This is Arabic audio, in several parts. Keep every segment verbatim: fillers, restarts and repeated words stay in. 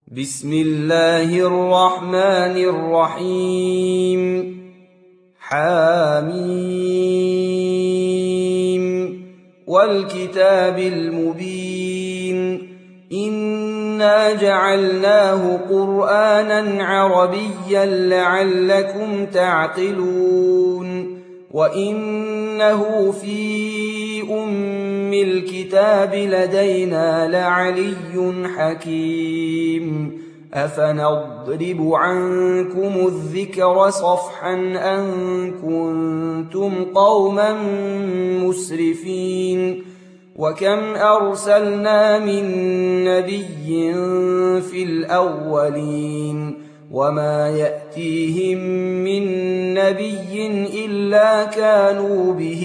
بسم الله الرحمن الرحيم. حاميم والكتاب المبين إنا جعلناه قرآنا عربيا لعلكم تعقلون وإنه في أم الكتاب لدينا لعلي حكيم أفنضرب عنكم الذكر صفحا أن كنتم قوما مسرفين وكم أرسلنا من نبي في الأولين وما يأتيهم من نبي إلا كانوا به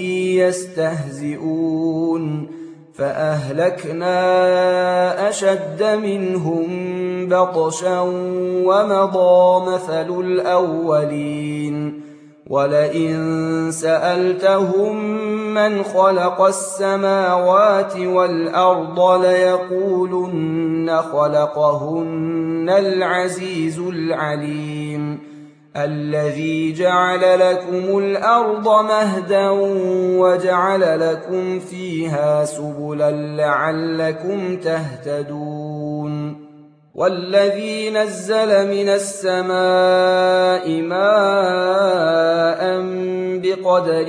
يستهزئون فأهلكنا أشد منهم بطشا ومضى مثل الأولين ولئن سألتهم من خلق السماوات والأرض ليقولن خلقهن العزيز العليم الذي جعل لكم الأرض مهدا وجعل لكم فيها سبلا لعلكم تهتدون والذي نزل من السماء ماء بقدر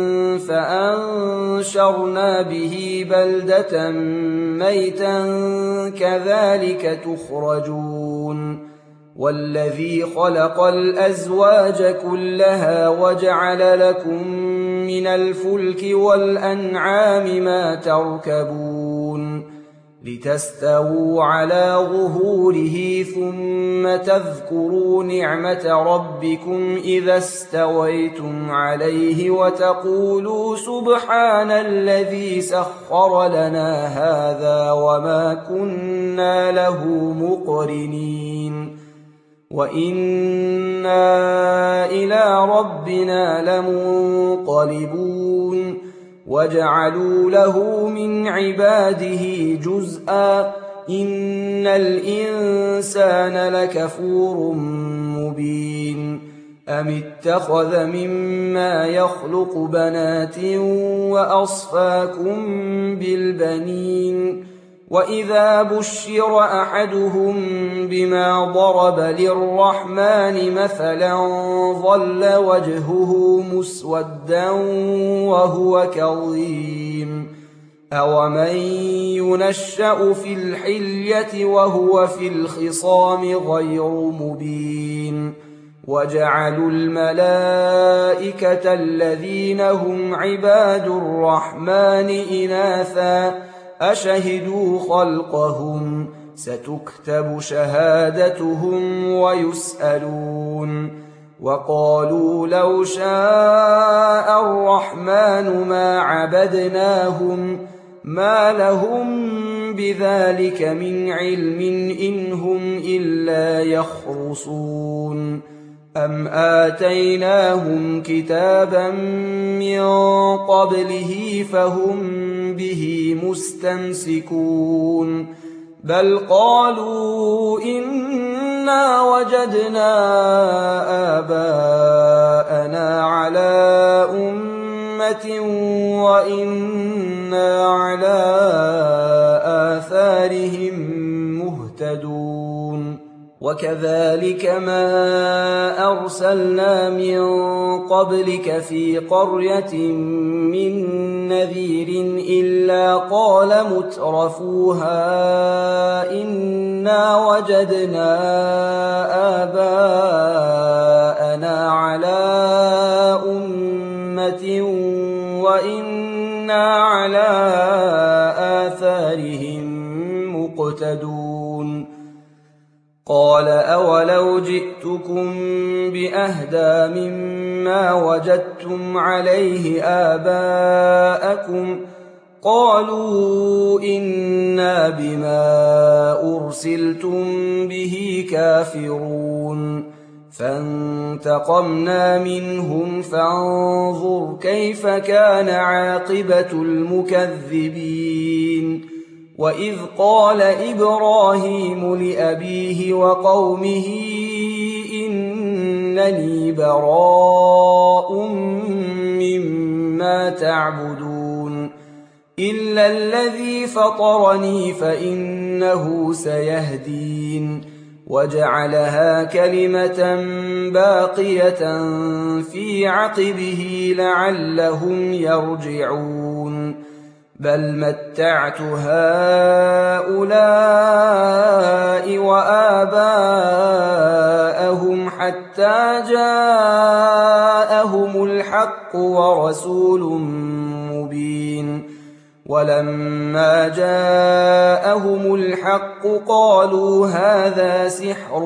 فأنشرنا به بلدة ميتا كذلك تخرجون والذي خلق الأزواج كلها وجعل لكم من الفلك والأنعام ما تركبون لتستووا على ظهوره ثم تذكروا نعمة ربكم إذا استويتم عليه وتقولوا سبحان الذي سخر لنا هذا وما كنا له مقرنين وإنا إلى ربنا لمنقلبون وجعلوا له من عباده جزءا إن الإنسان لكفور مبين أم اتخذ مما يخلق بنات وأصفاكم بالبنين وإذا بشر أحدهم بما ضرب للرحمن مثلا ظل وجهه مسودا وهو كظيم أومن ينشأ في الحلية وهو في الخصام غير مبين وجعلوا الملائكة الذين هم عباد الرحمن إناثا أشهدوا خلقهم ستكتب شهادتهم ويسألون وقالوا لو شاء الرحمن ما عبدناهم ما لهم بذلك من علم إن هم إلا يخرصون أم آتيناهم كتابا من قبله فهم به مستمسكون بل قالوا إنا وجدنا آباءنا على أمة وإنا على آثارهم مهتدون وكذلك ما أرسلنا من قبلك في قرية من نذير إلا قال مترفوها إنا وجدنا آباءنا على أمة وإنا على آثارهم مقتدون قال أولو جئتكم بأهدى مما وجدتم عليه آباءكم قالوا إنا بما أرسلتم به كافرون فانتقمنا منهم فانظر كيف كان عاقبة المكذبين وإذ قال إبراهيم لأبيه وقومه إنني براء مما تعبدون إلا الذي فطرني فإنه سيهدين وجعلها كلمة باقية في عقبه لعلهم يرجعون بل متعت هؤلاء وآباءهم حتى جاءهم الحق ورسول مبين ولما جاءهم الحق قالوا هذا سحر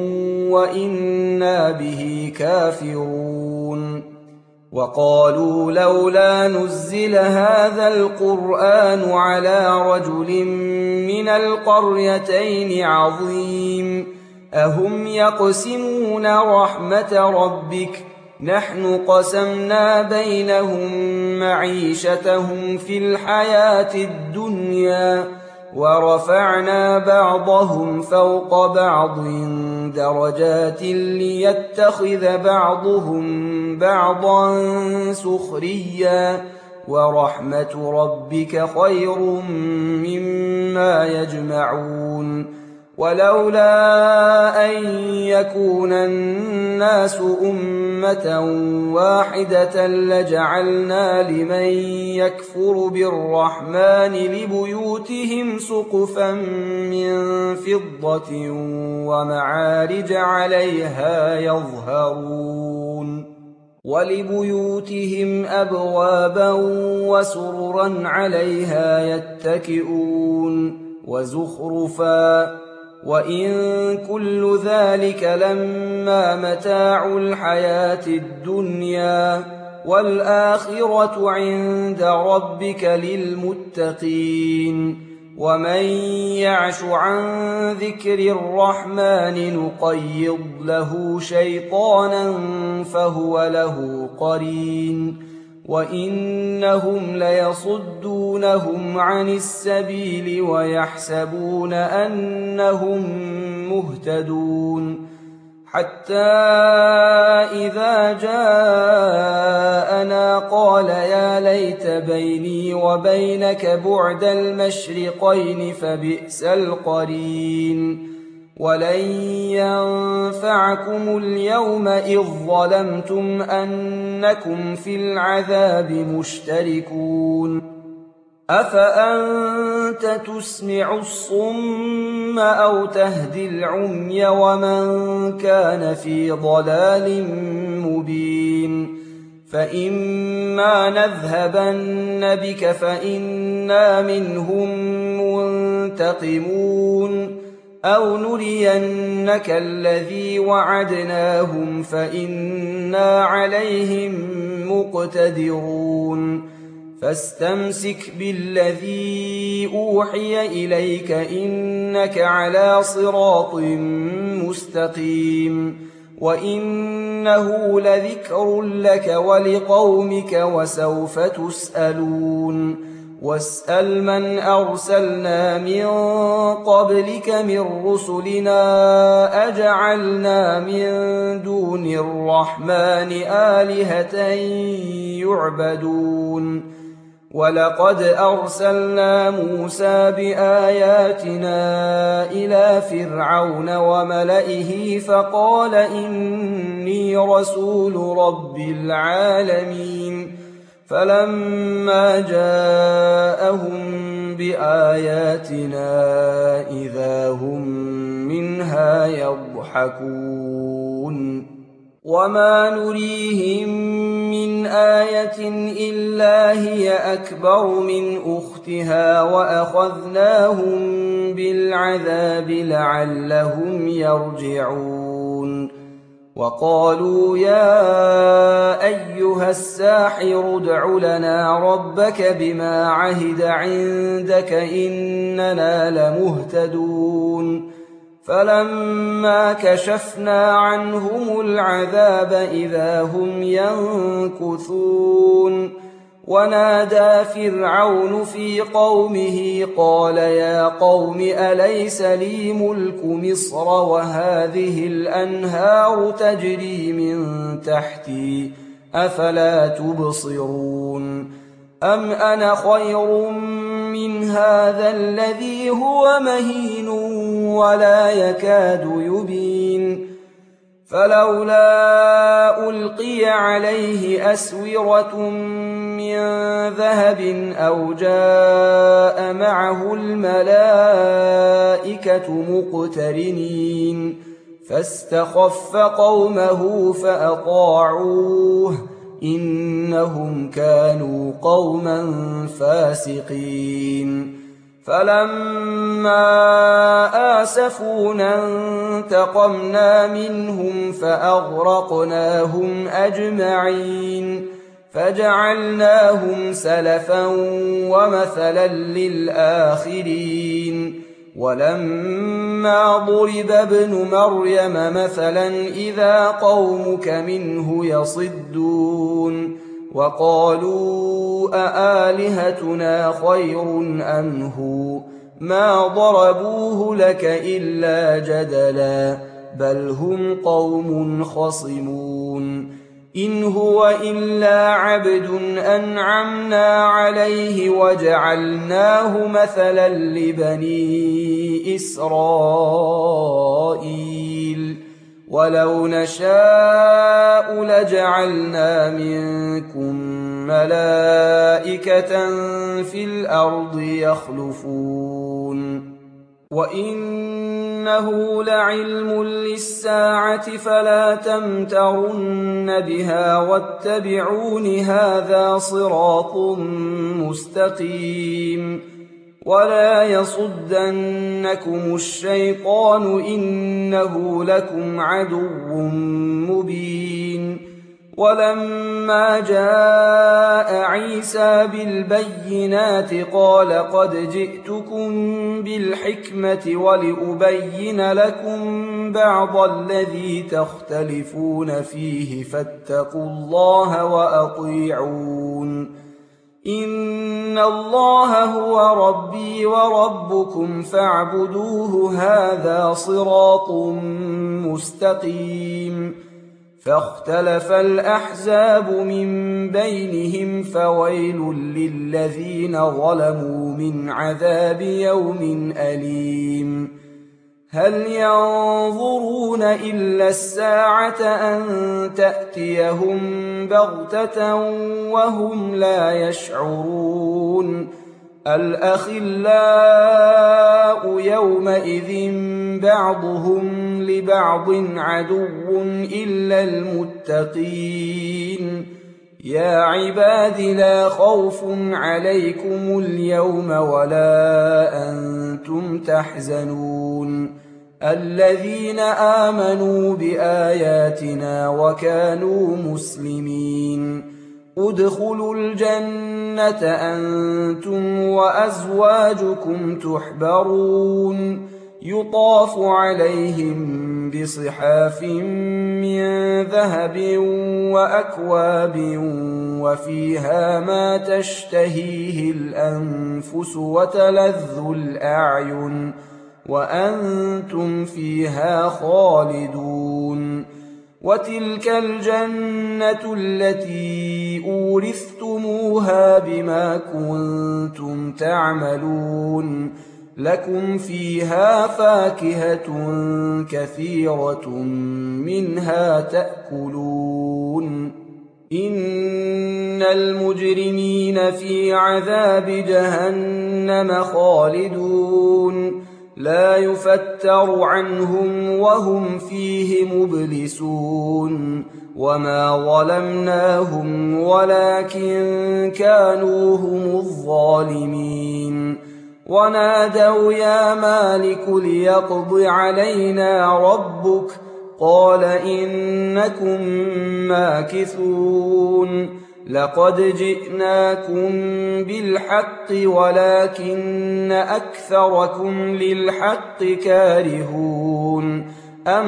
وإنا به كافرون وقالوا لولا نزل هذا القرآن على رجل من القريتين عظيم أهم يقسمون رحمة ربك نحن قسمنا بينهم معيشتهم في الحياة الدنيا ورفعنا بعضهم فوق بعض درجات ليتخذ بعضهم بعضا سخريا ورحمة ربك خير مما يجمعون ولولا أن يكون الناس أمة واحدة لجعلنا لمن يكفر بالرحمن لبيوتهم سقفا من فضة ومعارج عليها يظهرون ولبيوتهم أبوابا وسررا عليها يتكئون وزخرفا وإن كل ذلك لما متاع الحياة الدنيا والآخرة عند ربك للمتقين ومن يعش عن ذكر الرحمن نقيض له شيطانا فهو له قرين وإنهم ليصدونهم عن السبيل ويحسبون أنهم مهتدون حتى إذا جاءنا قال يا ليت بيني وبينك بعد المشرقين فبئس القرين ولن ينفعكم اليوم إذ ظلمتم أنكم في العذاب مشتركون أفأنت تسمع الصم أو تهدي العمي ومن كان في ضلال مبين فإما نذهبن بك فإنا منهم منتقمون أو نرينك الذي وعدناهم فإنا عليهم مقتدرون فاستمسك بالذي أوحي إليك إنك على صراط مستقيم وإنه لذكر لك ولقومك وسوف تسألون واسأل من أرسلنا من قبلك من رسلنا أجعلنا من دون الرحمن آلهة يعبدون ولقد أرسلنا موسى بآياتنا إلى فرعون وملئه فقال إني رسول رب العالمين فلما جاءهم بآياتنا إذا هم منها يضحكون وما نريهم من آية إلا هي أكبر من أختها وأخذناهم بالعذاب لعلهم يرجعون وقالوا يا أيها الساحر ادع لنا ربك بما عهد عندك إننا لمهتدون فلما كشفنا عنهم العذاب إذا هم ينكثون ونادى فرعون في قومه قال يا قوم أليس لي ملك مصر وهذه الأنهار تجري من تحتي أفلا تبصرون أم أنا خير من هذا الذي هو مهين ولا يكاد يبين فلولا ألقي عليه أسورة من ذهب أو جاء معه الملائكة مقترنين فاستخف قومه فأطاعوه إنهم كانوا قوما فاسقين فلما آسفونا انتقمنا منهم فأغرقناهم أجمعين فجعلناهم سلفا ومثلا للآخرين ولما ضرب ابن مريم مثلا إذا قومك منه يصدون وقالوا أآلهتنا خير أم هو ما ضربوه لك إلا جدلا بل هم قوم خصمون إن هو إلا عبد أنعمنا عليه وجعلناه مثلا لبني إسرائيل ولو نشاء لجعلنا منكم ملائكة في الأرض يخلفون وإنه لعلم للساعة فلا تمترن بها واتبعون هذا صراط مستقيم ولا يصدنكم الشيطان إنه لكم عدو مبين ولما جاء عيسى بالبينات قال قد جئتكم بالحكمة ولأبين لكم بعض الذي تختلفون فيه فاتقوا الله وأطيعون إن الله هو ربي وربكم فاعبدوه هذا صراط مستقيم فاختلف الأحزاب من بينهم فويل للذين ظلموا من عذاب يوم أليم هل ينظرون إلا الساعة أن تأتيهم بغتة وهم لا يشعرون الأخلاء يومئذ بعضهم لبعض عدو إلا المتقين يا عباد لا خوف عليكم اليوم ولا أنتم تحزنون الذين آمنوا بآياتنا وكانوا مسلمين ادخلوا الجنة أنتم وأزواجكم تحبرون يطاف عليهم بصحاف من ذهب وأكواب وفيها ما تشتهيه الأنفس وتلذ الأعين وأنتم فيها خالدون وتلك الجنة التي أورثتموها بما كنتم تعملون لكم فيها فاكهة كثيرة منها تأكلون إن المجرمين في عذاب جهنم خالدون لا يفتر عنهم وهم فيه مبلسون وما ظلمناهم ولكن كانوا هم الظالمين ونادوا يا مالك ليقض علينا ربك قال إنكم ماكثون لقد جئناكم بالحق ولكن أكثركم للحق كارهون أم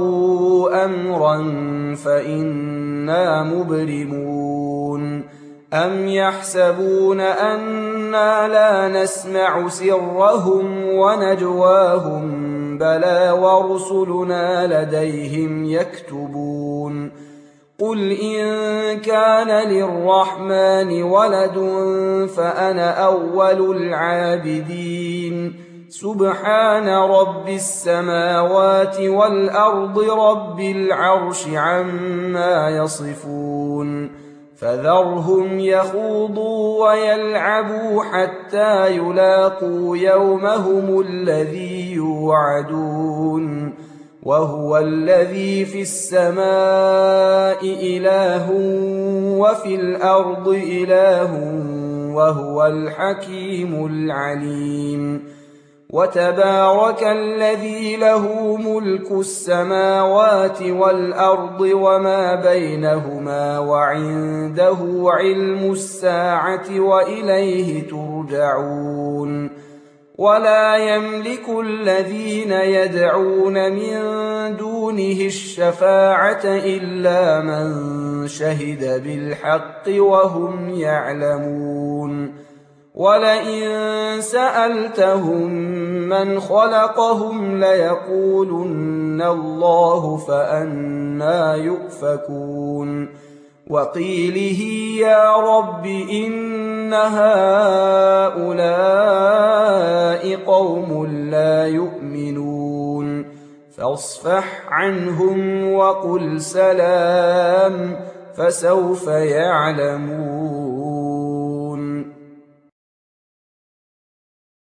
أبرموا أمرا فإنا مبرمون أَمْ يَحْسَبُونَ أَنَّا لَا نَسْمَعُ سِرَّهُمْ وَنَجْوَاهُمْ بَلَىٰ وَرُسُلُنَا لَدَيْهِمْ يَكْتُبُونَ قُلْ إِن كَانَ لِلرَّحْمَٰنِ وَلَدٌ فَأَنَا أَوَّلُ الْعَابِدِينَ سُبْحَانَ رَبِّ السَّمَاوَاتِ وَالْأَرْضِ رَبِّ الْعَرْشِ عَمَّا يَصِفُونَ فَذَرْهُمْ يَخُوضُوا وَيَلْعَبُوا حَتَّىٰ يُلَاقُوا يَوْمَهُمُ الَّذِي يُوعَدُونَ وَهُوَ الَّذِي فِي السَّمَاءِ إِلَٰهٌ وَفِي الْأَرْضِ إِلَٰهٌ وَهُوَ الْحَكِيمُ الْعَلِيمُ وَتَبَارَكَ الَّذِي لَهُ مُلْكُ السَّمَاوَاتِ وَالْأَرْضِ وَمَا بَيْنَهُمَا وَعِندَهُ عِلْمُ السَّاعَةِ وَإِلَيْهِ تُرْجَعُونَ وَلَا يَمْلِكُ الَّذِينَ يَدْعُونَ مِن دُونِهِ الشَّفَاعَةَ إِلَّا مَن شَهِدَ بِالْحَقِّ وَهُمْ يَعْلَمُونَ وَلَئِن سَأَلْتَهُم مَّنْ خَلَقَهُمْ لَيَقُولُنَّ اللَّهُ فَأَنَّىٰ يُؤْفَكُونَ وَقِيلِهِ يَا رَبِّ إِنَّ هَٰؤُلَاءِ قَوْمٌ لَّا يُؤْمِنُونَ فَاصْفَحْ عَنْهُمْ وَقُلْ سَلَامٌ فَسَوْفَ يَعْلَمُونَ.